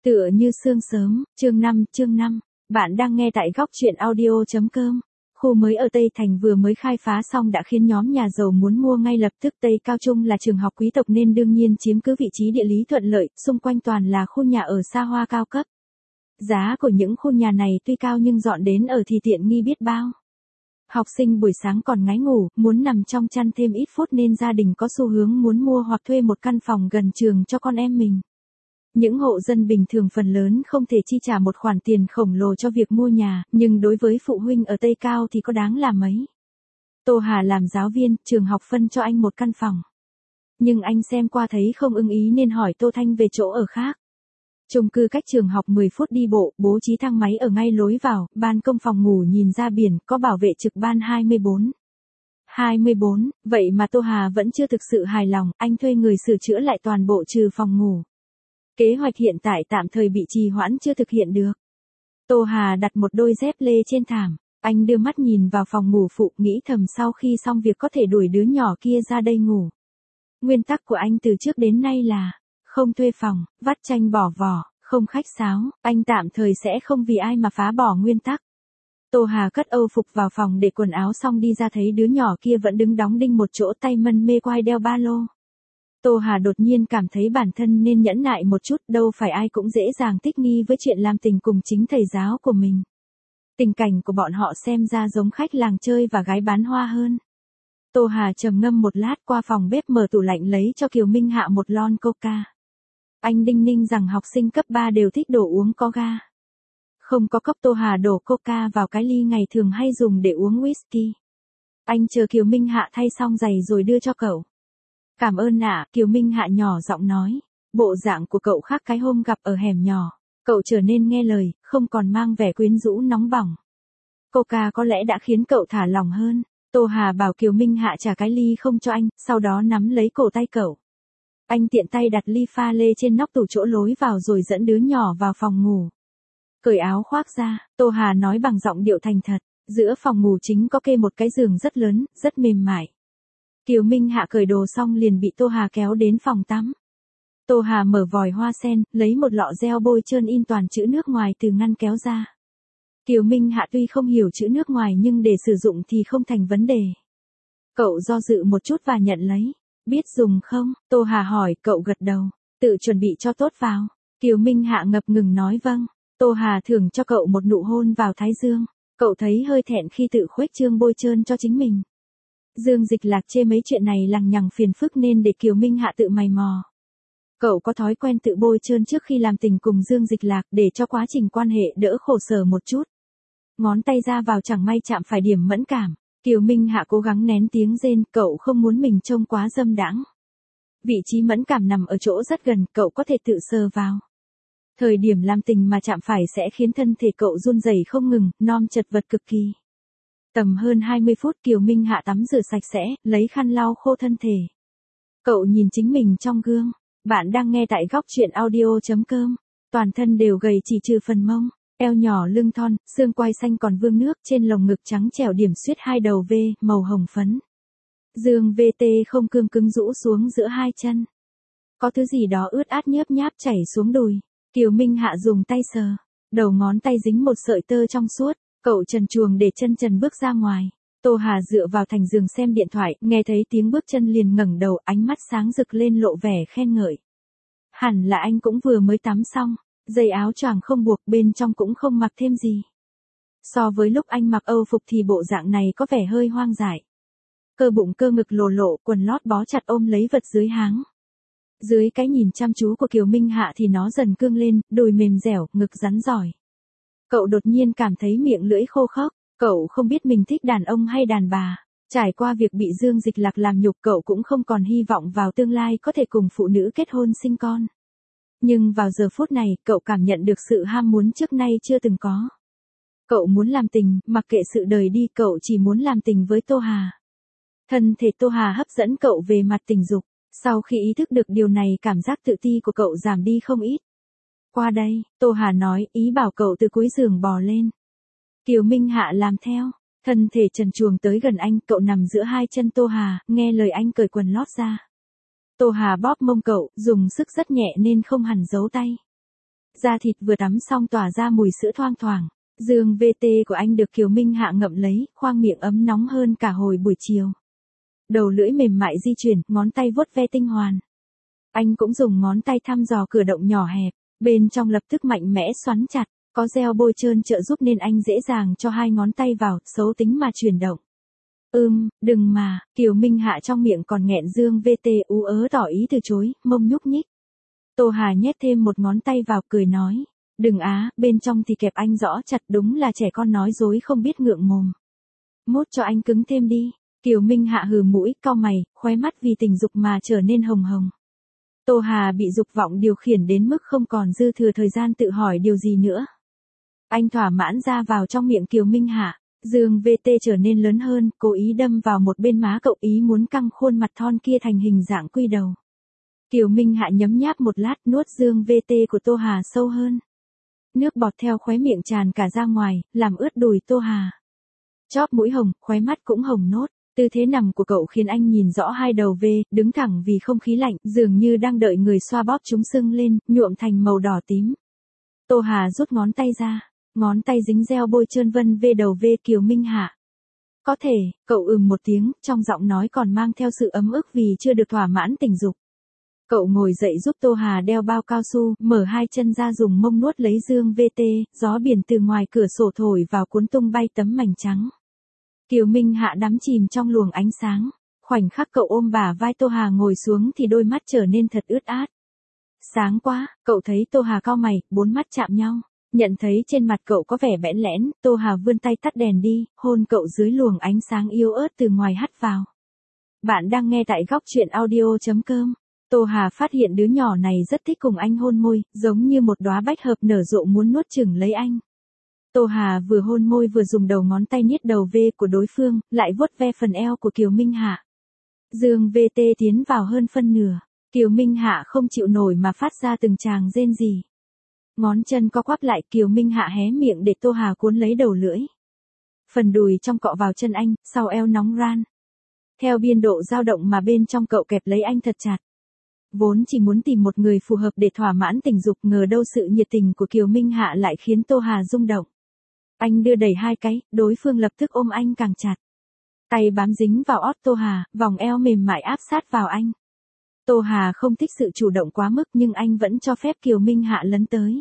Tựa như sương sớm, chương 5. Bạn đang nghe tại góc truyện audio.com. Khu mới ở Tây Thành vừa mới khai phá xong đã khiến nhóm nhà giàu muốn mua ngay lập tức. Tây Cao Trung là trường học quý tộc nên đương nhiên chiếm cứ vị trí địa lý thuận lợi, xung quanh toàn là khu nhà ở xa hoa cao cấp. Giá của những khu nhà này tuy cao nhưng dọn đến ở thì tiện nghi biết bao. Học sinh buổi sáng còn ngái ngủ, muốn nằm trong chăn thêm ít phút nên gia đình có xu hướng muốn mua hoặc thuê một căn phòng gần trường cho con em mình. Những hộ dân bình thường phần lớn không thể chi trả một khoản tiền khổng lồ cho việc mua nhà, nhưng đối với phụ huynh ở Tây Cao thì có đáng là mấy. Tô Hà làm giáo viên, trường học phân cho anh một căn phòng. Nhưng anh xem qua thấy không ưng ý nên hỏi Tô Thanh về chỗ ở khác. Chung cư cách trường học 10 phút đi bộ, bố trí thang máy ở ngay lối vào, ban công phòng ngủ nhìn ra biển, có bảo vệ trực ban 24. 24, vậy mà Tô Hà vẫn chưa thực sự hài lòng, anh thuê người sửa chữa lại toàn bộ trừ phòng ngủ. Kế hoạch hiện tại tạm thời bị trì hoãn chưa thực hiện được. Tô Hà đặt một đôi dép lê trên thảm, anh đưa mắt nhìn vào phòng ngủ phụ, nghĩ thầm sau khi xong việc có thể đuổi đứa nhỏ kia ra đây ngủ. Nguyên tắc của anh từ trước đến nay là không thuê phòng, vắt chanh bỏ vỏ, không khách sáo, anh tạm thời sẽ không vì ai mà phá bỏ nguyên tắc. Tô Hà cất âu phục vào phòng để quần áo xong đi ra thấy đứa nhỏ kia vẫn đứng đóng đinh một chỗ, tay mân mê quai đeo ba lô. Tô Hà đột nhiên cảm thấy bản thân nên nhẫn nại một chút, đâu phải ai cũng dễ dàng thích nghi với chuyện làm tình cùng chính thầy giáo của mình. Tình cảnh của bọn họ xem ra giống khách làng chơi và gái bán hoa hơn. Tô Hà trầm ngâm một lát, qua phòng bếp mở tủ lạnh lấy cho Kiều Minh Hạ một lon coca. Anh đinh ninh rằng học sinh cấp 3 đều thích đồ uống có ga. Không có cốc, Tô Hà đổ coca vào cái ly ngày thường hay dùng để uống whisky. Anh chờ Kiều Minh Hạ thay xong giày rồi đưa cho cậu. Cảm ơn ạ, Kiều Minh Hạ nhỏ giọng nói. Bộ dạng của cậu khác cái hôm gặp ở hẻm nhỏ. Cậu trở nên nghe lời, không còn mang vẻ quyến rũ nóng bỏng. Coca có lẽ đã khiến cậu thả lỏng hơn. Tô Hà bảo Kiều Minh Hạ trả cái ly không cho anh, sau đó nắm lấy cổ tay cậu. Anh tiện tay đặt ly pha lê trên nóc tủ chỗ lối vào rồi dẫn đứa nhỏ vào phòng ngủ. Cởi áo khoác ra, Tô Hà nói bằng giọng điệu thành thật. Giữa phòng ngủ chính có kê một cái giường rất lớn, rất mềm mại. Kiều Minh Hạ cởi đồ xong liền bị Tô Hà kéo đến phòng tắm. Tô Hà mở vòi hoa sen, lấy một lọ gel bôi trơn in toàn chữ nước ngoài từ ngăn kéo ra. Kiều Minh Hạ tuy không hiểu chữ nước ngoài nhưng để sử dụng thì không thành vấn đề. Cậu do dự một chút và nhận lấy. Biết dùng không? Tô Hà hỏi, cậu gật đầu. Tự chuẩn bị cho tốt vào. Kiều Minh Hạ ngập ngừng nói vâng. Tô Hà thưởng cho cậu một nụ hôn vào thái dương. Cậu thấy hơi thẹn khi tự khuếch trương bôi trơn cho chính mình. Dương Dịch Lạc chê mấy chuyện này lằng nhằng phiền phức nên để Kiều Minh Hạ tự mày mò. Cậu có thói quen tự bôi trơn trước khi làm tình cùng Dương Dịch Lạc để cho quá trình quan hệ đỡ khổ sở một chút. Ngón tay ra vào chẳng may chạm phải điểm mẫn cảm. Kiều Minh Hạ cố gắng nén tiếng rên, cậu không muốn mình trông quá dâm đãng. Vị trí mẫn cảm nằm ở chỗ rất gần, cậu có thể tự sờ vào. Thời điểm làm tình mà chạm phải sẽ khiến thân thể cậu run rẩy không ngừng, non chật vật cực kỳ. Tầm hơn 20 phút Kiều Minh Hạ tắm rửa sạch sẽ, lấy khăn lau khô thân thể. Cậu nhìn chính mình trong gương. Bạn đang nghe tại góc truyện audio.com. Toàn thân đều gầy chỉ trừ phần mông, eo nhỏ lưng thon, xương quai xanh còn vương nước, trên lồng ngực trắng trẻo điểm xuyết hai đầu V, màu hồng phấn. Dương VT không cương cứng rũ xuống giữa hai chân. Có thứ gì đó ướt át nhớp nháp chảy xuống đùi. Kiều Minh Hạ dùng tay sờ. Đầu ngón tay dính một sợi tơ trong suốt. Cậu trần truồng để chân trần bước ra ngoài. Tô Hà dựa vào thành giường xem điện thoại, nghe thấy tiếng bước chân liền ngẩng đầu, ánh mắt sáng rực lên lộ vẻ khen ngợi. Hẳn là anh cũng vừa mới tắm xong, dây áo choàng không buộc, bên trong cũng không mặc thêm gì. So với lúc anh mặc âu phục thì bộ dạng này có vẻ hơi hoang dại. Cơ bụng cơ ngực lồ lộ, quần lót bó chặt ôm lấy vật dưới háng. Dưới cái nhìn chăm chú của Kiều Minh Hạ thì nó dần cương lên, đùi mềm dẻo, ngực rắn giỏi. Cậu đột nhiên cảm thấy miệng lưỡi khô khốc. Cậu không biết mình thích đàn ông hay đàn bà. Trải qua việc bị Dương Dịch Lạc làm nhục, cậu cũng không còn hy vọng vào tương lai có thể cùng phụ nữ kết hôn sinh con. Nhưng vào giờ phút này, cậu cảm nhận được sự ham muốn trước nay chưa từng có. Cậu muốn làm tình, mặc kệ sự đời đi, cậu chỉ muốn làm tình với Tô Hà. Thân thể Tô Hà hấp dẫn cậu về mặt tình dục. Sau khi ý thức được điều này, cảm giác tự ti của cậu giảm đi không ít. Qua đây, Tô Hà nói, ý bảo cậu từ cuối giường bò lên. Kiều Minh Hạ làm theo, thân thể trần truồng tới gần anh, cậu nằm giữa hai chân Tô Hà, nghe lời anh cởi quần lót ra. Tô Hà bóp mông cậu, dùng sức rất nhẹ nên không hẳn giấu tay. Da thịt vừa tắm xong tỏa ra mùi sữa thoang thoảng. Dương VT của anh được Kiều Minh Hạ ngậm lấy, khoang miệng ấm nóng hơn cả hồi buổi chiều. Đầu lưỡi mềm mại di chuyển, ngón tay vuốt ve tinh hoàn. Anh cũng dùng ngón tay thăm dò cửa động nhỏ hẹp, bên trong lập tức mạnh mẽ xoắn chặt, có gel bôi trơn trợ giúp nên anh dễ dàng cho hai ngón tay vào, xấu tính mà chuyển động. Đừng mà, Kiều Minh Hạ trong miệng còn nghẹn. Dương VT ú ớ tỏ ý từ chối, mông nhúc nhích. Tô Hà nhét thêm một ngón tay vào, cười nói, đừng á, bên trong thì kẹp anh rõ chặt, đúng là trẻ con nói dối không biết ngượng mồm. Mốt cho anh cứng thêm đi. Kiều Minh Hạ hừ mũi, cau mày, khóe mắt vì tình dục mà trở nên hồng hồng. Tô Hà bị dục vọng điều khiển đến mức không còn dư thừa thời gian tự hỏi điều gì nữa. Anh thỏa mãn ra vào trong miệng Kiều Minh Hạ. Dương VT trở nên lớn hơn, cố ý đâm vào một bên má cậu, ý muốn căng khuôn mặt thon kia thành hình dạng quy đầu. Kiều Minh Hạ nhấm nháp một lát, nuốt Dương VT của Tô Hà sâu hơn. Nước bọt theo khóe miệng tràn cả ra ngoài, làm ướt đùi Tô Hà. Chóp mũi hồng, khóe mắt cũng hồng nốt. Tư thế nằm của cậu khiến anh nhìn rõ hai đầu V, đứng thẳng vì không khí lạnh, dường như đang đợi người xoa bóp chúng sưng lên, nhuộm thành màu đỏ tím. Tô Hà rút ngón tay ra, ngón tay dính gel bôi trơn vân V đầu V Kiều Minh Hạ. Có thể, cậu một tiếng, trong giọng nói còn mang theo sự ấm ức vì chưa được thỏa mãn tình dục. Cậu ngồi dậy giúp Tô Hà đeo bao cao su, mở hai chân ra dùng mông nuốt lấy Dương VT, gió biển từ ngoài cửa sổ thổi vào cuốn tung bay tấm mảnh trắng. Kiều Minh Hạ đắm chìm trong luồng ánh sáng, khoảnh khắc cậu ôm bả vai Tô Hà ngồi xuống thì đôi mắt trở nên thật ướt át. Sáng quá, cậu thấy Tô Hà cau mày, bốn mắt chạm nhau, nhận thấy trên mặt cậu có vẻ bẽn lẽn, Tô Hà vươn tay tắt đèn đi, hôn cậu dưới luồng ánh sáng yếu ớt từ ngoài hắt vào. Bạn đang nghe tại góc truyện audio.com. Tô Hà phát hiện đứa nhỏ này rất thích cùng anh hôn môi, giống như một đóa bách hợp nở rộ muốn nuốt chửng lấy anh. Tô Hà vừa hôn môi vừa dùng đầu ngón tay niết đầu V của đối phương, lại vuốt ve phần eo của Kiều Minh Hạ. Dương VT tiến vào hơn phân nửa, Kiều Minh Hạ không chịu nổi mà phát ra từng tràng rên rỉ. Ngón chân co quắp lại, Kiều Minh Hạ hé miệng để Tô Hà cuốn lấy đầu lưỡi. Phần đùi trong cọ vào chân anh, sau eo nóng ran. Theo biên độ dao động mà bên trong cậu kẹp lấy anh thật chặt. Vốn chỉ muốn tìm một người phù hợp để thỏa mãn tình dục, ngờ đâu sự nhiệt tình của Kiều Minh Hạ lại khiến Tô Hà rung động. Anh đưa đẩy hai cái, đối phương lập tức ôm anh càng chặt. Tay bám dính vào ót Tô Hà, vòng eo mềm mại áp sát vào anh. Tô Hà không thích sự chủ động quá mức nhưng anh vẫn cho phép Kiều Minh Hạ lấn tới.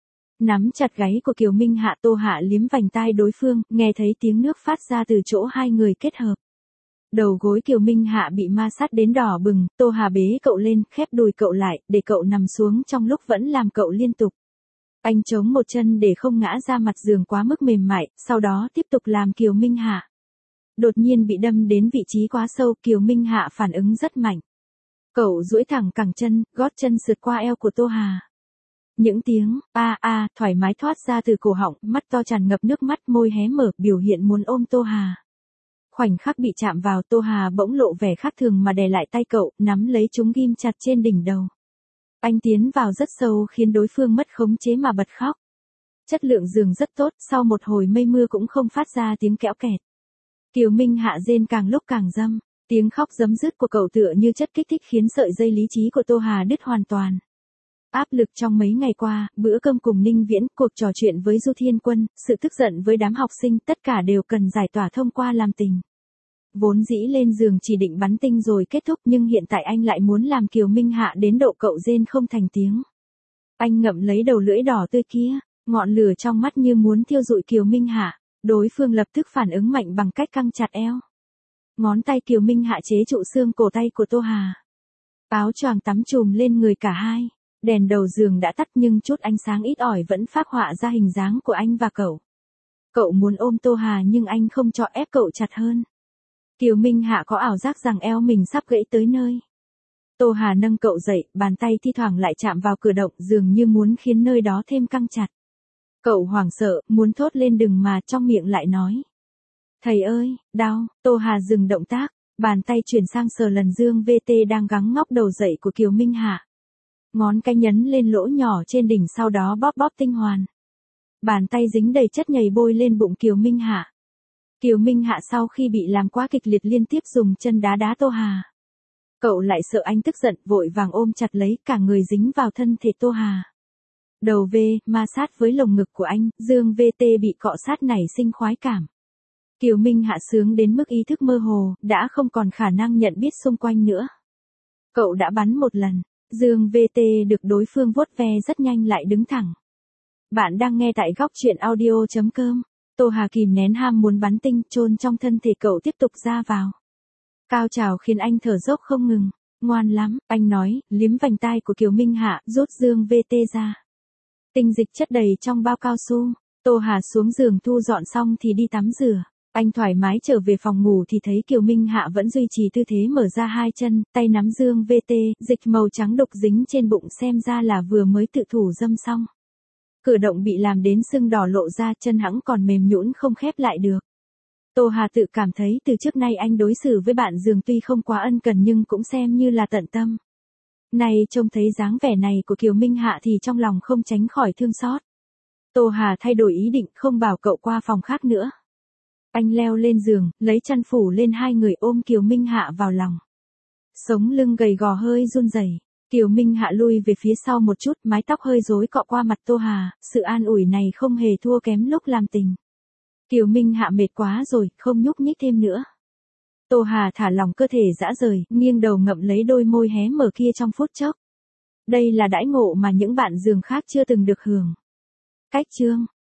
Nắm chặt gáy của Kiều Minh Hạ, Tô Hạ liếm vành tai đối phương, nghe thấy tiếng nước phát ra từ chỗ hai người kết hợp. Đầu gối Kiều Minh Hạ bị ma sát đến đỏ bừng, Tô Hà bế cậu lên, khép đùi cậu lại, để cậu nằm xuống trong lúc vẫn làm cậu liên tục. Anh chống một chân để không ngã ra mặt giường quá mức mềm mại, sau đó tiếp tục làm Kiều Minh Hạ. Đột nhiên bị đâm đến vị trí quá sâu, Kiều Minh Hạ phản ứng rất mạnh. Cậu duỗi thẳng cẳng chân, gót chân sượt qua eo của Tô Hà. Những tiếng thoải mái thoát ra từ cổ họng, mắt to tràn ngập nước mắt, môi hé mở, biểu hiện muốn ôm Tô Hà. Khoảnh khắc bị chạm vào, Tô Hà bỗng lộ vẻ khác thường mà đè lại tay cậu, nắm lấy chúng ghim chặt trên đỉnh đầu. Anh tiến vào rất sâu khiến đối phương mất khống chế mà bật khóc. Chất lượng giường rất tốt, sau một hồi mây mưa cũng không phát ra tiếng kẽo kẹt. Kiều Minh Hạ rên càng lúc càng dâm, tiếng khóc giấm dứt của cậu tựa như chất kích thích khiến sợi dây lý trí của Tô Hà đứt hoàn toàn. Áp lực trong mấy ngày qua, bữa cơm cùng Ninh Viễn, cuộc trò chuyện với Du Thiên Quân, sự tức giận với đám học sinh, tất cả đều cần giải tỏa thông qua làm tình. Vốn dĩ lên giường chỉ định bắn tinh rồi kết thúc, nhưng hiện tại anh lại muốn làm Kiều Minh Hạ đến độ cậu rên không thành tiếng. Anh ngậm lấy đầu lưỡi đỏ tươi kia, ngọn lửa trong mắt như muốn thiêu rụi Kiều Minh Hạ, đối phương lập tức phản ứng mạnh bằng cách căng chặt eo. Ngón tay Kiều Minh Hạ chế trụ xương cổ tay của Tô Hà. Áo choàng tắm trùm lên người cả hai. Đèn đầu giường đã tắt nhưng chút ánh sáng ít ỏi vẫn phác họa ra hình dáng của anh và cậu. Cậu muốn ôm Tô Hà nhưng anh không cho, ép cậu chặt hơn. Kiều Minh Hạ có ảo giác rằng eo mình sắp gãy tới nơi. Tô Hà nâng cậu dậy, bàn tay thi thoảng lại chạm vào cửa động, dường như muốn khiến nơi đó thêm căng chặt. Cậu hoảng sợ, muốn thốt lên đừng mà, trong miệng lại nói. Thầy ơi, đau. Tô Hà dừng động tác, bàn tay chuyển sang sờ lần Dương VT đang gắng ngóc đầu dậy của Kiều Minh Hạ. Ngón cái nhấn lên lỗ nhỏ trên đỉnh, sau đó bóp bóp tinh hoàn. Bàn tay dính đầy chất nhầy bôi lên bụng Kiều Minh Hạ. Kiều Minh Hạ sau khi bị làm quá kịch liệt liên tiếp dùng chân đá đá Tô Hà. Cậu lại sợ anh tức giận, vội vàng ôm chặt lấy, cả người dính vào thân thể Tô Hà. Đầu V, ma sát với lồng ngực của anh, Dương VT bị cọ sát nảy sinh khoái cảm. Kiều Minh Hạ sướng đến mức ý thức mơ hồ, đã không còn khả năng nhận biết xung quanh nữa. Cậu đã bắn một lần, Dương VT được đối phương vuốt ve rất nhanh lại đứng thẳng. Bạn đang nghe tại góc truyện audio.com. Tô Hà kìm nén ham muốn bắn tinh chôn trong thân thể cậu tiếp tục ra vào. Cao trào khiến anh thở dốc không ngừng. Ngoan lắm, anh nói, liếm vành tai của Kiều Minh Hạ, rút Dương VT ra. Tinh dịch chất đầy trong bao cao su. Tô Hà xuống giường thu dọn xong thì đi tắm rửa. Anh thoải mái trở về phòng ngủ thì thấy Kiều Minh Hạ vẫn duy trì tư thế mở ra hai chân, tay nắm Dương VT, dịch màu trắng đục dính trên bụng xem ra là vừa mới tự thủ dâm xong. Cử động bị làm đến sưng đỏ lộ ra, chân hẵng còn mềm nhũn không khép lại được. Tô Hà tự cảm thấy từ trước nay anh đối xử với bạn giường tuy không quá ân cần nhưng cũng xem như là tận tâm. Này trông thấy dáng vẻ này của Kiều Minh Hạ thì trong lòng không tránh khỏi thương xót. Tô Hà thay đổi ý định không bảo cậu qua phòng khác nữa. Anh leo lên giường, lấy chăn phủ lên hai người ôm Kiều Minh Hạ vào lòng. Sống lưng gầy gò hơi run rẩy. Kiều Minh Hạ lui về phía sau một chút, mái tóc hơi rối cọ qua mặt Tô Hà, sự an ủi này không hề thua kém lúc làm tình. Kiều Minh Hạ mệt quá rồi, không nhúc nhích thêm nữa. Tô Hà thả lỏng cơ thể dã rời, nghiêng đầu ngậm lấy đôi môi hé mở kia trong phút chốc. Đây là đãi ngộ mà những bạn giường khác chưa từng được hưởng. Cách chương